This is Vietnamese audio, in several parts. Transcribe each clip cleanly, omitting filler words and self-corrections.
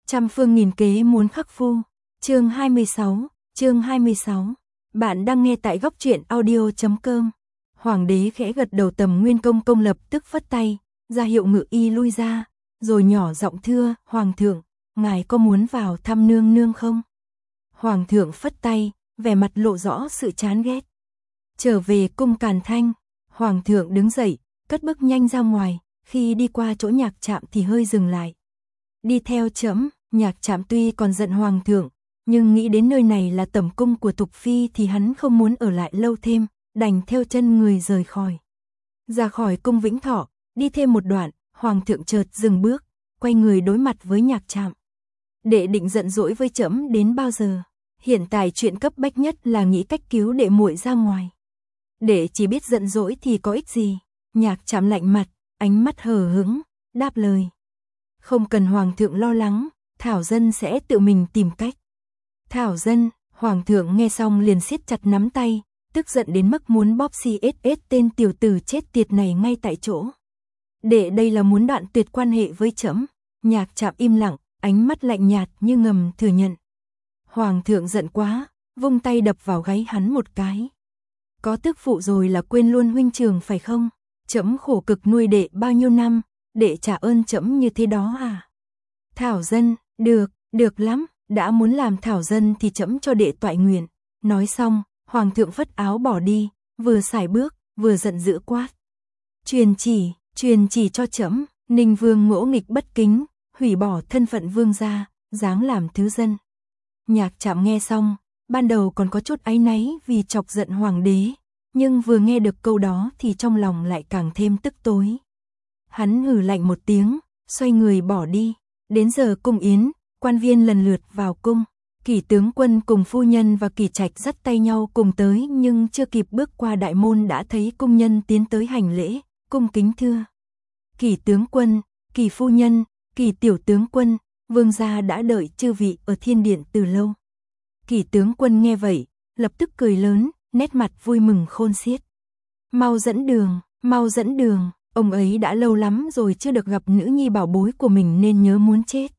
Trăm phương nghìn kế muốn khắc phu. Chương 26. Bạn đang nghe tại góc truyện audio.com. Hoàng đế khẽ gật đầu, Tầm Nguyên Công công lập tức phất tay, ra hiệu Ngự Y lui ra, rồi nhỏ giọng thưa, Hoàng thượng, ngài có muốn vào thăm nương nương không? Hoàng thượng phất tay, vẻ mặt lộ rõ sự chán ghét. Trở về cung Càn Thanh, Hoàng thượng đứng dậy, cất bước nhanh ra ngoài, khi đi qua chỗ Nhạc Trạm thì hơi dừng lại. Đi theo trẫm. Nhạc Trạm tuy còn giận Hoàng thượng, nhưng nghĩ đến nơi này là tẩm cung của Thục Phi thì hắn không muốn ở lại lâu thêm, đành theo chân người rời khỏi. Ra khỏi cung Vĩnh Thọ, đi thêm một đoạn, Hoàng thượng chợt dừng bước, quay người đối mặt với Nhạc Trạm. Đệ định giận dỗi với trẫm đến bao giờ? Hiện tại chuyện cấp bách nhất là nghĩ cách cứu đệ muội ra ngoài. Đệ chỉ biết giận dỗi thì có ích gì? Nhạc Trạm lạnh mặt, ánh mắt hờ hững, đáp lời. Không cần Hoàng thượng lo lắng, Thảo dân sẽ tự mình tìm cách. Thảo dân, Hoàng thượng nghe xong liền siết chặt nắm tay, tức giận đến mức muốn bóp CSS tên tiểu tử chết tiệt này ngay tại chỗ. Đệ đây là muốn đoạn tuyệt quan hệ với trẫm. Nhạc Trạm im lặng, ánh mắt lạnh nhạt như ngầm thừa nhận. Hoàng thượng giận quá, vung tay đập vào gáy hắn một cái. Có tước phụ rồi là quên luôn huynh trường phải không? Trẫm khổ cực nuôi đệ bao nhiêu năm, đệ trả ơn trẫm như thế đó à? Thảo dân, được lắm, đã muốn làm thảo dân thì trẫm cho đệ toại nguyện. Nói xong, Hoàng thượng phất áo bỏ đi, vừa sải bước, vừa giận dữ quát. Truyền chỉ cho trẫm, Ninh Vương ngỗ nghịch bất kính, hủy bỏ thân phận vương gia, giáng làm thứ dân. Nhạc Trạm nghe xong, ban đầu còn có chút áy náy vì chọc giận Hoàng đế, nhưng vừa nghe được câu đó thì trong lòng lại càng thêm tức tối. Hắn hừ lạnh một tiếng, xoay người bỏ đi. Đến giờ cung yến, quan viên lần lượt vào cung. Kỷ tướng quân cùng phu nhân và Kỷ Trạch dắt tay nhau cùng tới, nhưng chưa kịp bước qua đại môn đã thấy cung nhân tiến tới hành lễ, cung kính thưa. Kỷ tướng quân, Kỷ phu nhân, Kỷ tiểu tướng quân, vương gia đã đợi chư vị ở thiên điện từ lâu. Kỷ tướng quân nghe vậy, lập tức cười lớn, nét mặt vui mừng khôn xiết. Mau dẫn đường, ông ấy đã lâu lắm rồi chưa được gặp nữ nhi bảo bối của mình nên nhớ muốn chết.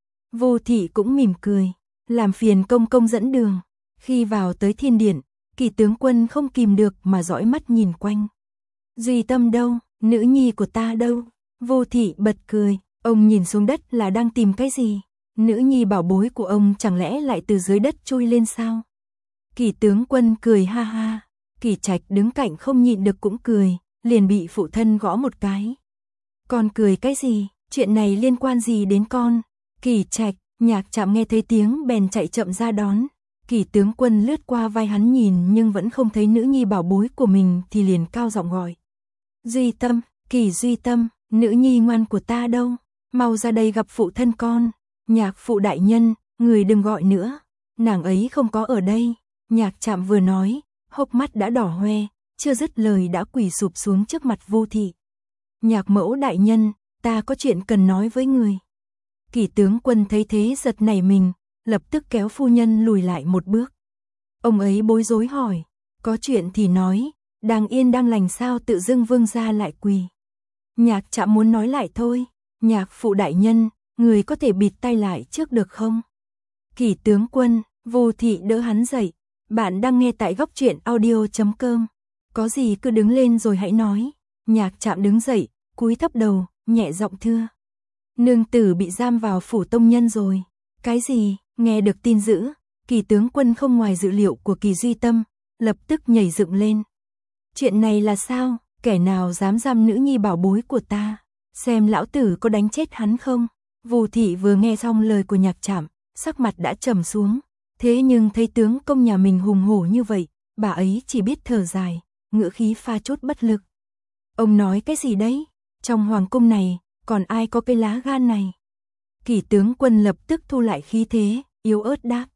Vô Thị cũng mỉm cười, làm phiền công công dẫn đường. Khi vào tới thiên điện, Kỷ tướng quân không kìm được mà dõi mắt nhìn quanh. Duy Tâm đâu, nữ nhi của ta đâu? Vô Thị bật cười, ông nhìn xuống đất là đang tìm cái gì? Nữ nhi bảo bối của ông chẳng lẽ lại từ dưới đất chui lên sao? Kỷ tướng quân cười ha ha. Kỷ Trạch đứng cạnh không nhịn được cũng cười, liền bị phụ thân gõ một cái. Con cười cái gì? Chuyện này liên quan gì đến con? Kỷ Trạch. Nhạc Trạm nghe thấy tiếng bèn chạy chậm ra đón. Kỷ tướng quân lướt qua vai hắn nhìn nhưng vẫn không thấy nữ nhi bảo bối của mình thì liền cao giọng gọi. Duy Tâm, Kỷ Duy Tâm, nữ nhi ngoan của ta đâu? Mau ra đây gặp phụ thân con. Nhạc phụ đại nhân, người đừng gọi nữa. Nàng ấy không có ở đây. Nhạc Trạm vừa nói, hốc mắt đã đỏ hoe, chưa dứt lời đã quỳ sụp xuống trước mặt Vô Thị. Nhạc mẫu đại nhân, ta có chuyện cần nói với người. Kỷ tướng quân thấy thế giật nảy mình, lập tức kéo phu nhân lùi lại một bước. Ông ấy bối rối hỏi, có chuyện thì nói, đang yên đang lành sao tự dưng vương gia lại quỳ. Nhạc Trạm muốn nói lại thôi. Nhạc phụ đại nhân, người có thể bịt tay lại trước được không? Kỷ tướng quân, Vô Thị đỡ hắn dậy. Bạn đang nghe tại góc truyện audio.com. Có gì cứ đứng lên rồi hãy nói. Nhạc Trạm đứng dậy, cúi thấp đầu, nhẹ giọng thưa. Nương tử bị giam vào phủ tông nhân rồi. Cái gì? Nghe được tin dữ, Kỷ tướng quân không ngoài dự liệu của Kỷ Duy Tâm, lập tức nhảy dựng lên. Chuyện này là sao? Kẻ nào dám giam nữ nhi bảo bối của ta? Xem lão tử có đánh chết hắn không? Vô Thị vừa nghe xong lời của Nhạc Trạm, sắc mặt đã trầm xuống. Thế nhưng thấy tướng công nhà mình hùng hổ như vậy, bà ấy chỉ biết thở dài, ngữ khí pha chút bất lực. Ông nói cái gì đấy? Trong hoàng cung này, còn ai có cái lá gan này? Kỷ tướng quân lập tức thu lại khí thế, yếu ớt đáp.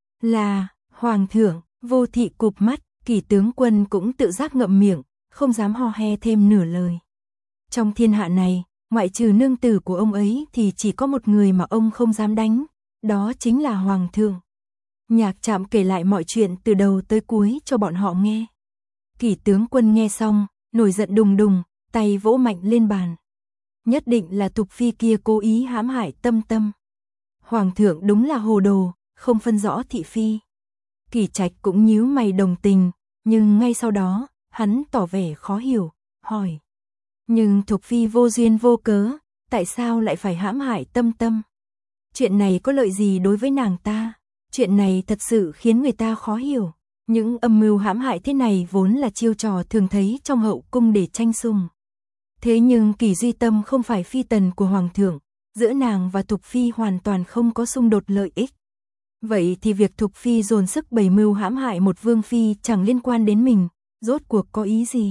Là, hoàng thượng. Vô Thị cụp mắt, Kỷ tướng quân cũng tự giác ngậm miệng, không dám ho he thêm nửa lời. Trong thiên hạ này, ngoại trừ nương tử của ông ấy thì chỉ có một người mà ông không dám đánh, đó chính là hoàng thượng. Nhạc Trạm kể lại mọi chuyện từ đầu tới cuối cho bọn họ nghe. Kỷ tướng quân nghe xong, nổi giận đùng đùng, tay vỗ mạnh lên bàn. Nhất định là Thục Phi kia cố ý hãm hại Tâm Tâm. Hoàng thượng đúng là hồ đồ, không phân rõ thị phi. Kỳ Trạch cũng nhíu mày đồng tình, nhưng ngay sau đó, hắn tỏ vẻ khó hiểu, hỏi. Nhưng Thục phi vô duyên vô cớ, tại sao lại phải hãm hại Tâm Tâm? Chuyện này có lợi gì đối với nàng ta? Chuyện này thật sự khiến người ta khó hiểu. Những âm mưu hãm hại thế này vốn là chiêu trò thường thấy trong hậu cung để tranh sủng. Thế nhưng Kỳ Duy Tâm không phải phi tần của Hoàng thượng, giữa nàng và Thục phi hoàn toàn không có xung đột lợi ích. Vậy thì việc Thục phi dồn sức bày mưu hãm hại một vương phi chẳng liên quan đến mình, rốt cuộc có ý gì?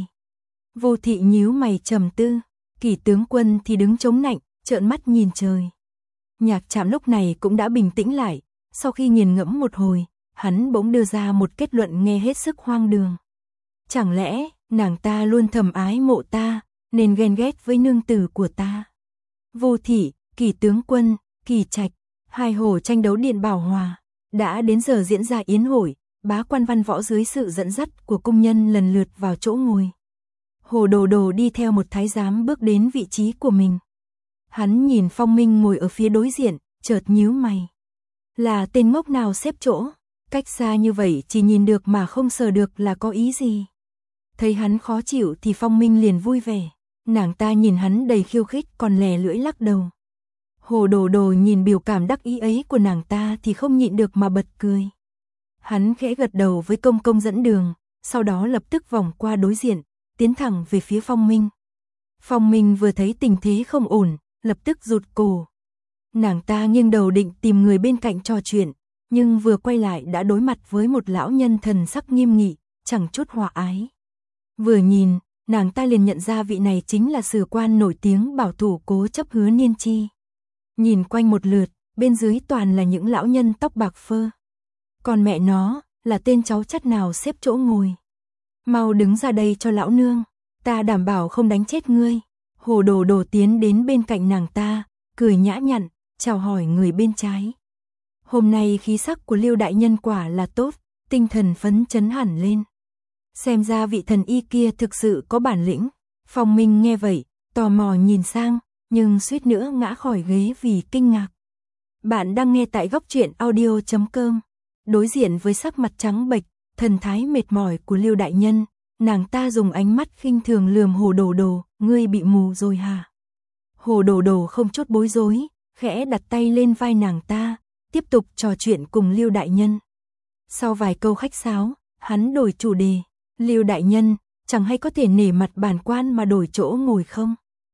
Vô Thị nhíu mày trầm tư, Kỳ tướng quân thì đứng chống nạnh, trợn mắt nhìn trời. Nhạc Trạm lúc này cũng đã bình tĩnh lại, sau khi nghiền ngẫm một hồi, hắn bỗng đưa ra một kết luận nghe hết sức hoang đường. Chẳng lẽ, nàng ta luôn thầm ái mộ ta, nên ghen ghét với nương tử của ta? Vô Thị, Kỳ tướng quân, Kỳ Trạch, hai hồ tranh đấu điện bảo hòa, đã đến giờ diễn ra yến hội, bá quan văn võ dưới sự dẫn dắt của cung nhân lần lượt vào chỗ ngồi. Hồ Đồ Đồ đi theo một thái giám bước đến vị trí của mình. Hắn nhìn Phong Minh ngồi ở phía đối diện, chợt nhíu mày. Là tên ngốc nào xếp chỗ? Cách xa như vậy chỉ nhìn được mà không sờ được là có ý gì? Thấy hắn khó chịu thì Phong Minh liền vui vẻ. Nàng ta nhìn hắn đầy khiêu khích còn lè lưỡi lắc đầu. Hồ Đồ Đồ nhìn biểu cảm đắc ý ấy của nàng ta thì không nhịn được mà bật cười. Hắn khẽ gật đầu với công công dẫn đường, sau đó lập tức vòng qua đối diện, tiến thẳng về phía Phong Minh. Phong Minh vừa thấy tình thế không ổn, lập tức rụt cổ. Nàng ta nghiêng đầu định tìm người bên cạnh trò chuyện, nhưng vừa quay lại đã đối mặt với một lão nhân thần sắc nghiêm nghị, chẳng chút hòa ái. Vừa nhìn, nàng ta liền nhận ra vị này chính là sử quan nổi tiếng bảo thủ Cố Chấp Hứa Niên Chi. Nhìn quanh một lượt, bên dưới toàn là những lão nhân tóc bạc phơ. Còn mẹ nó, là tên cháu chắt nào xếp chỗ ngồi. Mau đứng ra đây cho lão nương, ta đảm bảo không đánh chết ngươi. Hồ Đồ Đồ tiến đến bên cạnh nàng ta, cười nhã nhặn, chào hỏi người bên trái. Hôm nay khí sắc của Lưu đại nhân quả là tốt, tinh thần phấn chấn hẳn lên. Xem ra vị thần y kia thực sự có bản lĩnh. Phong Minh nghe vậy, tò mò nhìn sang, nhưng suýt nữa ngã khỏi ghế vì kinh ngạc. Bạn đang nghe tại góc truyện audio.com. Đối diện với sắc mặt trắng bệch, thần thái mệt mỏi của Lưu đại nhân, nàng ta dùng ánh mắt khinh thường lườm Hồ Đồ Đồ, ngươi bị mù rồi hả? Hồ Đồ Đồ không chút bối rối, khẽ đặt tay lên vai nàng ta, tiếp tục trò chuyện cùng Lưu đại nhân. Sau vài câu khách sáo, hắn đổi chủ đề. Lưu đại nhân, chẳng hay có thể nể mặt bản quan mà đổi chỗ ngồi không?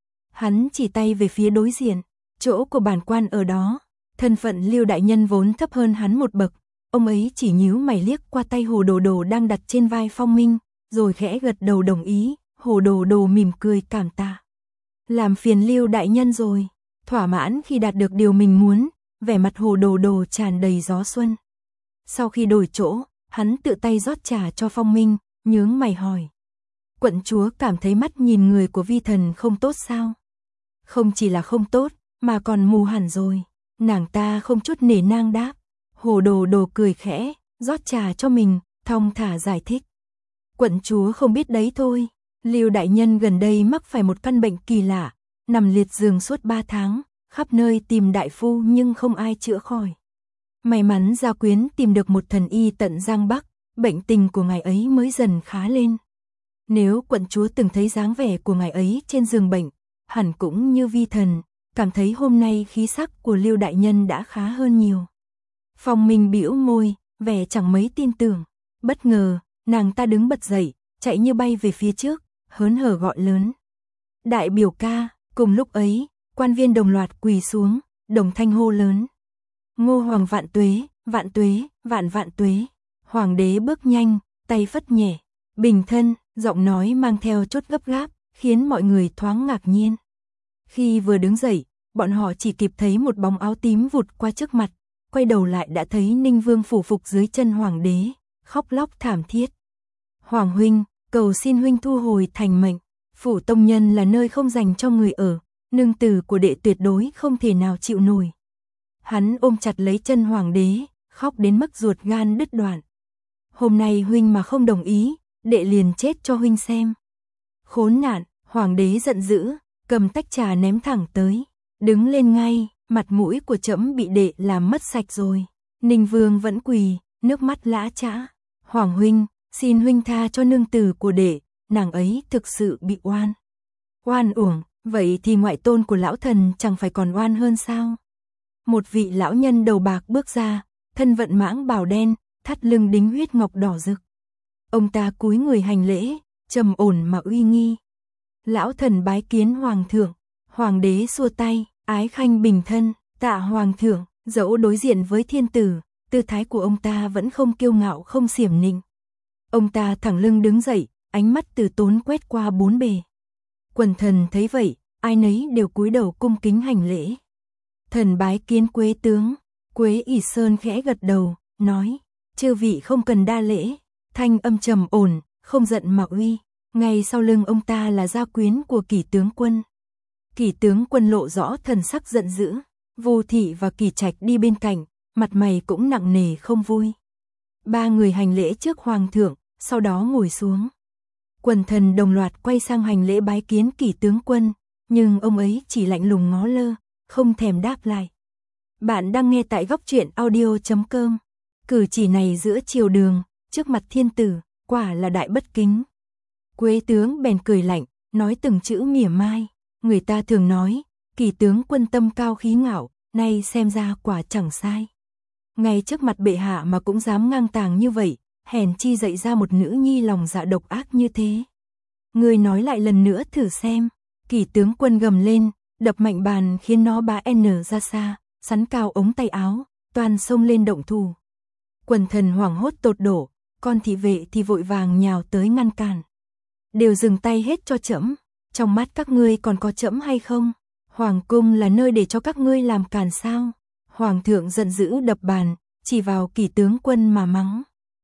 Hắn chỉ tay về phía đối diện, chỗ của bản quan ở đó. Thân phận Lưu đại nhân vốn thấp hơn hắn một bậc, ông ấy chỉ nhíu mày liếc qua tay Hồ Đồ Đồ đang đặt trên vai Phong Minh, rồi khẽ gật đầu đồng ý. Hồ Đồ Đồ mỉm cười cảm tạ. Làm phiền Lưu đại nhân rồi. Thỏa mãn khi đạt được điều mình muốn, vẻ mặt Hồ Đồ Đồ tràn đầy gió xuân. Sau khi đổi chỗ, hắn tự tay rót trà cho Phong Minh, nhướng mày hỏi. Quận chúa cảm thấy mắt nhìn người của vi thần không tốt sao? Không chỉ là không tốt, mà còn mù hẳn rồi. Nàng ta không chút nể nang đáp. Hồ Đồ Đồ cười khẽ, rót trà cho mình, thong thả giải thích. Quận chúa không biết đấy thôi. Lưu đại nhân gần đây mắc phải một căn bệnh kỳ lạ, nằm liệt giường suốt 3 tháng, khắp nơi tìm đại phu nhưng không ai chữa khỏi. May mắn Gia Quyến tìm được một thần y tận Giang Bắc, bệnh tình của ngài ấy mới dần khá lên. Nếu quận chúa từng thấy dáng vẻ của ngài ấy trên giường bệnh, hẳn cũng như vi thần, cảm thấy hôm nay khí sắc của Lưu đại nhân đã khá hơn nhiều. Phong Minh bĩu môi, vẻ chẳng mấy tin tưởng. Bất ngờ, nàng ta đứng bật dậy, chạy như bay về phía trước, hớn hở gọi lớn. Đại biểu ca. Cùng lúc ấy, quan viên đồng loạt quỳ xuống, đồng thanh hô lớn. Ngô Hoàng vạn tuế, vạn tuế, vạn vạn tuế. Hoàng đế bước nhanh, tay phất nhẹ, bình thân, giọng nói mang theo chút gấp gáp, khiến mọi người thoáng ngạc nhiên. Khi vừa đứng dậy, bọn họ chỉ kịp thấy một bóng áo tím vụt qua trước mặt, quay đầu lại đã thấy Ninh Vương phủ phục dưới chân Hoàng đế, khóc lóc thảm thiết. Hoàng huynh, cầu xin huynh thu hồi thành mệnh. Phủ tông nhân là nơi không dành cho người ở, nương tử của đệ tuyệt đối không thể nào chịu nổi. Hắn ôm chặt lấy chân Hoàng đế, khóc đến mức ruột gan đứt đoạn. Hôm nay huynh mà không đồng ý, đệ liền chết cho huynh xem. Khốn nạn, Hoàng đế giận dữ, cầm tách trà ném thẳng tới. Đứng lên ngay, Mặt mũi của trẫm bị đệ làm mất sạch rồi. Ninh Vương vẫn quỳ, nước mắt lã chã. Hoàng huynh, xin huynh tha cho nương tử của đệ, nàng ấy thực sự bị oan uổng, vậy thì ngoại tôn của lão thần chẳng phải còn oan hơn sao? Một vị lão nhân đầu bạc bước ra, thân vận mãng bào đen, thắt lưng đính huyết ngọc đỏ rực. Ông ta cúi người hành lễ, trầm ổn mà uy nghi. Lão thần bái kiến hoàng thượng. Hoàng đế xua tay, ái khanh bình thân, tạ hoàng thượng. Dẫu đối diện với thiên tử, tư thái của ông ta vẫn không kiêu ngạo không xiểm nịnh. Ông ta thẳng lưng đứng dậy, ánh mắt từ tốn quét qua bốn bề. Quần thần thấy vậy, ai nấy đều cúi đầu cung kính hành lễ. Thần bái kiến Quế tướng. Quế ỷ Sơn khẽ gật đầu, nói, chư vị không cần đa lễ. Thanh âm trầm ổn, không giận mà uy. Ngay sau lưng ông ta là gia quyến của Kỷ tướng quân. Kỷ tướng quân lộ rõ thần sắc giận dữ. Vu Thị và Kỷ Trạch đi bên cạnh, mặt mày cũng nặng nề không vui. Ba người hành lễ trước hoàng thượng, sau đó ngồi xuống. Quần thần đồng loạt quay sang hành lễ bái kiến Kỷ tướng quân, nhưng ông ấy chỉ lạnh lùng ngó lơ, không thèm đáp lại. Bạn đang nghe tại góc truyện audio.com. Cử chỉ này giữa triều đường, trước mặt thiên tử, quả là đại bất kính. Quế tướng bèn cười lạnh, nói từng chữ mỉa mai. Người ta thường nói, Kỷ tướng quân tâm cao khí ngạo, nay xem ra quả chẳng sai. Ngay trước mặt bệ hạ mà cũng dám ngang tàng như vậy, hèn chi dạy ra một nữ nhi lòng dạ độc ác như thế. Người nói lại lần nữa thử xem. Kỷ tướng quân gầm lên, đập mạnh bàn khiến nó bá n ra xa, sắn cao ống tay áo, toàn xông lên động thủ. Quần thần hoảng hốt tột đổ, con thị vệ thì vội vàng nhào tới ngăn cản. Đều dừng tay hết cho trẫm. Trong mắt các ngươi còn có trẫm hay không? Hoàng cung là nơi để cho các ngươi làm càn sao? Hoàng thượng giận dữ đập bàn, chỉ vào Kỷ tướng quân mà mắng.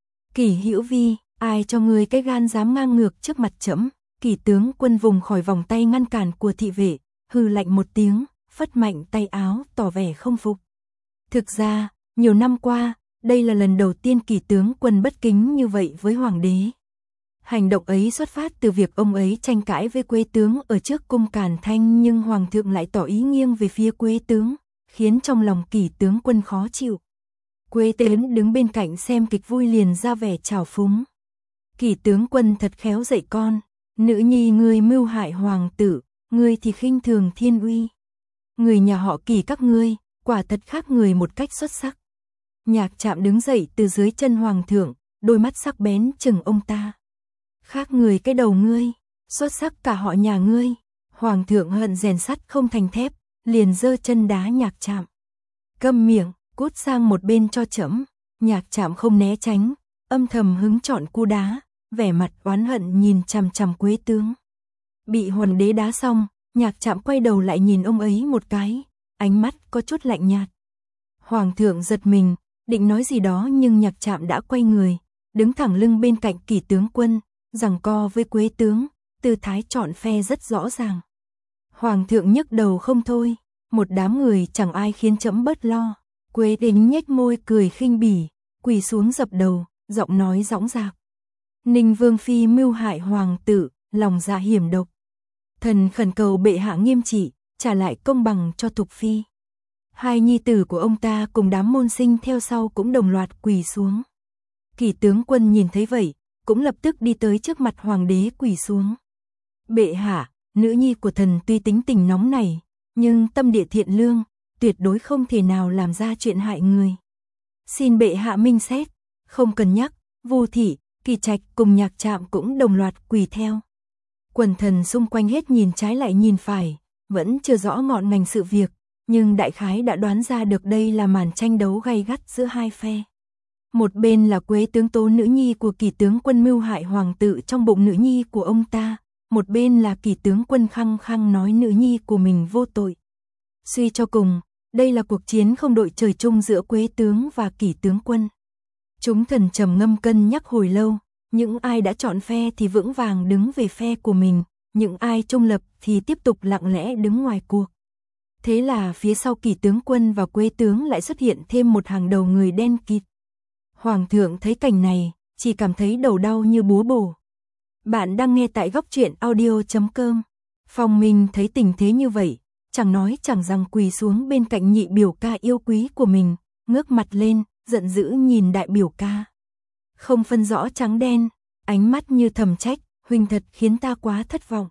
Kỷ Hữu Vi, ai cho ngươi cái gan dám ngang ngược trước mặt trẫm? Kỷ tướng quân vùng khỏi vòng tay ngăn cản của thị vệ, hừ lạnh một tiếng, phất mạnh tay áo tỏ vẻ không phục. Thực ra, nhiều năm qua, đây là lần đầu tiên Kỷ tướng quân bất kính như vậy với hoàng đế. Hành động ấy xuất phát từ việc ông ấy tranh cãi với Quế tướng ở trước cung Càn Thanh, nhưng hoàng thượng lại tỏ ý nghiêng về phía Quế tướng, khiến trong lòng Kỷ tướng quân khó chịu. Quế tướng đứng bên cạnh xem kịch vui liền ra vẻ trào phúng. Kỷ tướng quân thật khéo dạy con, nữ nhi ngươi mưu hại hoàng tử, ngươi thì khinh thường thiên uy. Người nhà họ Kỷ các ngươi, quả thật khác người một cách xuất sắc. Nhạc Trạm đứng dậy từ dưới chân hoàng thượng, đôi mắt sắc bén chừng ông ta. Khác người cái đầu ngươi, xuất sắc cả họ nhà ngươi. Hoàng thượng hận rèn sắt không thành thép, liền giơ chân đá Nhạc Trạm. Câm miệng, cút sang một bên cho trẫm. Nhạc Trạm không né tránh, âm thầm hứng chọn cú đá, vẻ mặt oán hận nhìn chằm chằm Quế tướng. Bị hoàng đế đá xong, Nhạc Trạm quay đầu lại nhìn ông ấy một cái, ánh mắt có chút lạnh nhạt. Hoàng thượng giật mình, định nói gì đó nhưng Nhạc Trạm đã quay người, đứng thẳng lưng bên cạnh Kỷ tướng quân, giằng co với Quế tướng, tư thái chọn phe rất rõ ràng. Hoàng thượng nhức đầu không thôi, một đám người chẳng ai khiến trẫm bớt lo. Quế Đính nhếch môi cười khinh bỉ, quỳ xuống dập đầu, giọng nói dõng dạc. Ninh Vương phi mưu hại hoàng tử, lòng dạ hiểm độc. Thần khẩn cầu bệ hạ nghiêm trị, trả lại công bằng cho Thục phi. Hai nhi tử của ông ta cùng đám môn sinh theo sau cũng đồng loạt quỳ xuống. Kỷ tướng quân nhìn thấy vậy, cũng lập tức đi tới trước mặt hoàng đế quỳ xuống. Bệ hạ, nữ nhi của thần tuy tính tình nóng này, nhưng tâm địa thiện lương, tuyệt đối không thể nào làm ra chuyện hại người. Xin bệ hạ minh xét. Không cần nhắc, Vu Thị, Kỷ Trạch cùng Nhạc Trạm cũng đồng loạt quỳ theo. Quần thần xung quanh hết nhìn trái lại nhìn phải, vẫn chưa rõ ngọn ngành sự việc, nhưng đại khái đã đoán ra được đây là màn tranh đấu gay gắt giữa hai phe. Một bên là Quế tướng tố nữ nhi của Kỷ tướng quân mưu hại hoàng tử trong bụng nữ nhi của ông ta, một bên là Kỷ tướng quân khăng khăng nói nữ nhi của mình vô tội. Suy cho cùng, đây là cuộc chiến không đội trời chung giữa Quế tướng và Kỷ tướng quân. Chúng thần trầm ngâm cân nhắc hồi lâu, những ai đã chọn phe thì vững vàng đứng về phe của mình, những ai trung lập thì tiếp tục lặng lẽ đứng ngoài cuộc. Thế là phía sau Kỷ tướng quân và Quế tướng lại xuất hiện thêm một hàng đầu người đen kịt. Hoàng thượng thấy cảnh này, chỉ cảm thấy đầu đau như búa bổ. Bạn đang nghe tại góc truyện audio.com. Phong Minh thấy tình thế như vậy, chẳng nói chẳng rằng quỳ xuống bên cạnh nhị biểu ca yêu quý của mình, ngước mặt lên, giận dữ nhìn đại biểu ca. Không phân rõ trắng đen, ánh mắt như thầm trách, huynh thật khiến ta quá thất vọng.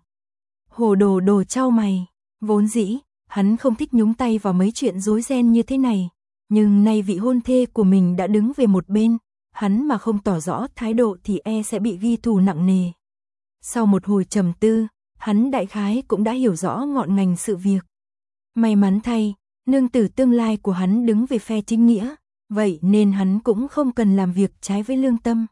Hồ Đồ Đồ chau mày, vốn dĩ, hắn không thích nhúng tay vào mấy chuyện rối ren như thế này, nhưng nay vị hôn thê của mình đã đứng về một bên, hắn mà không tỏ rõ thái độ thì sẽ bị ghi thù nặng nề. Sau một hồi trầm tư, hắn đại khái cũng đã hiểu rõ ngọn ngành sự việc. May mắn thay, nương tử tương lai của hắn đứng về phe chính nghĩa, vậy nên hắn cũng không cần làm việc trái với lương tâm.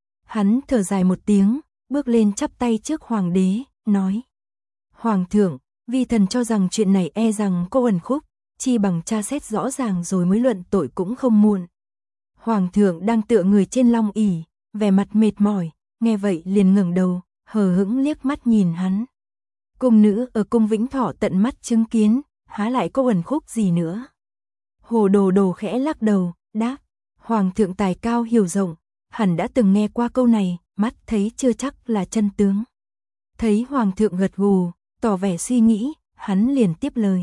Hắn thở dài một tiếng, bước lên chắp tay trước hoàng đế, nói: Hoàng thượng, vi thần cho rằng chuyện này rằng có uẩn khúc, chi bằng tra xét rõ ràng rồi mới luận tội cũng không muộn. Hoàng thượng đang tựa người trên long ỷ, vẻ mặt mệt mỏi, nghe vậy liền ngẩng đầu, hờ hững liếc mắt nhìn hắn. Cung nữ ở cung Vĩnh Thọ tận mắt chứng kiến, há lại có uẩn khúc gì nữa. Hồ Đồ Đồ khẽ lắc đầu, đáp: Hoàng thượng tài cao hiểu rộng, hẳn đã từng nghe qua câu này, mắt thấy chưa chắc là chân tướng. Thấy hoàng thượng gật gù, tỏ vẻ suy nghĩ, hắn liền tiếp lời: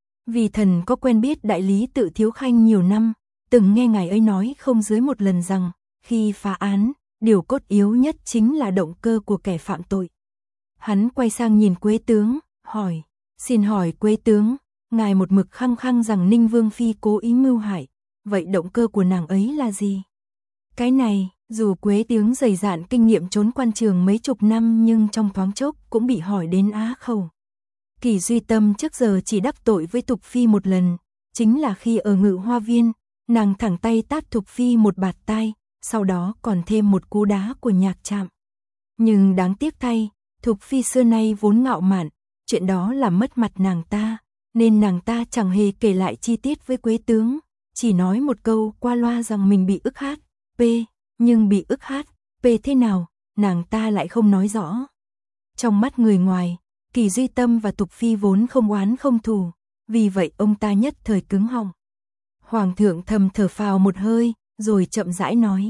Vì thần có quen biết đại lý Tự Thiếu Khanh nhiều năm, từng nghe ngài ấy nói không dưới một lần rằng, khi phá án, điều cốt yếu nhất chính là động cơ của kẻ phạm tội. Hắn quay sang nhìn Quế tướng, hỏi: Xin hỏi Quế tướng, ngài một mực khăng khăng rằng Ninh Vương Phi cố ý mưu hại, vậy động cơ của nàng ấy là gì? Cái này, dù Quế tướng dày dạn kinh nghiệm trốn quan trường mấy chục năm nhưng trong thoáng chốc cũng bị hỏi đến á khẩu. Kỳ Duy Tâm trước giờ chỉ đắc tội với Thục Phi một lần, chính là khi ở Ngự Hoa Viên, nàng thẳng tay tát Thục Phi một bạt tai, sau đó còn thêm một cú đá của Nhạc Trạm. Nhưng đáng tiếc thay, Thục Phi xưa nay vốn ngạo mạn, chuyện đó làm mất mặt nàng ta, nên nàng ta chẳng hề kể lại chi tiết với Quế tướng, chỉ nói một câu qua loa rằng mình bị ức hát, nhưng bị ức hát, thế nào, nàng ta lại không nói rõ. Trong mắt người ngoài, Kỳ Duy Tâm và Thục Phi vốn không oán không thù, vì vậy ông ta nhất thời cứng họng. Hoàng thượng thầm thở phào một hơi, rồi chậm rãi nói: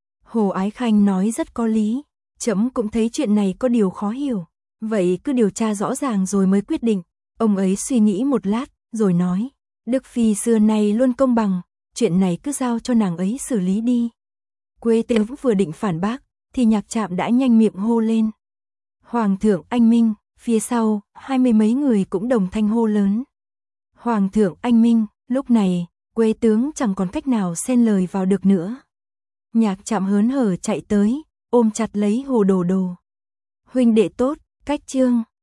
Hồ Ái Khanh nói rất có lý, trẫm cũng thấy chuyện này có điều khó hiểu, vậy cứ điều tra rõ ràng rồi mới quyết định. Ông ấy suy nghĩ một lát, rồi nói: Đức Phi xưa nay luôn công bằng, chuyện này cứ giao cho nàng ấy xử lý đi. Quế tướng vừa định phản bác, thì Nhạc Trạm đã nhanh miệng hô lên: Hoàng thượng anh minh. Phía sau, 20 mấy người cũng đồng thanh hô lớn: Hoàng thượng anh minh. Lúc này, Quế tướng chẳng còn cách nào xen lời vào được nữa. Nhạc Trạm hớn hở chạy tới, ôm chặt lấy Hồ Đồ Đồ. Huynh đệ tốt, cách chương